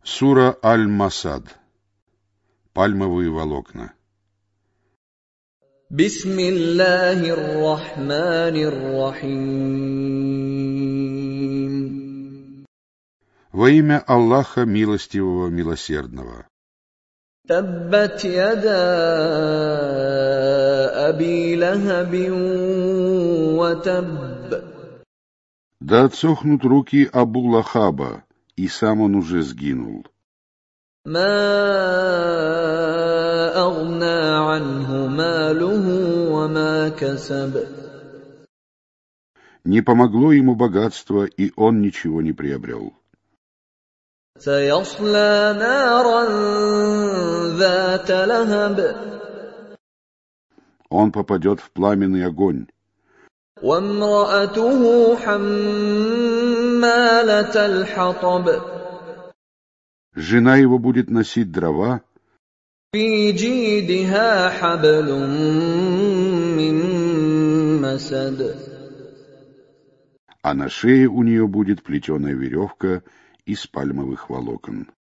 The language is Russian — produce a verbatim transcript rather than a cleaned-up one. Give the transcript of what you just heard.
Сура Аль-Масад. Пальмовые волокна. Бисмиллахир рахманир рахим. Во имя Аллаха Милостивого Милосердного. Таббат яда аби лахабин ва табб. Да отсохнут руки Абу Лахаба, и сам он уже сгинул. Ма агна анху малуху ва ма касаб. Не помогло ему богатство, и он ничего не приобрел. Саясла наран зата лахаб. Он попадет в пламенный огонь. وامرأته حمالة الحطب. Жена его будет носить дрова. في جيدها حبل من مسد. А на шее у нее будет плетеная веревка из пальмовых волокон.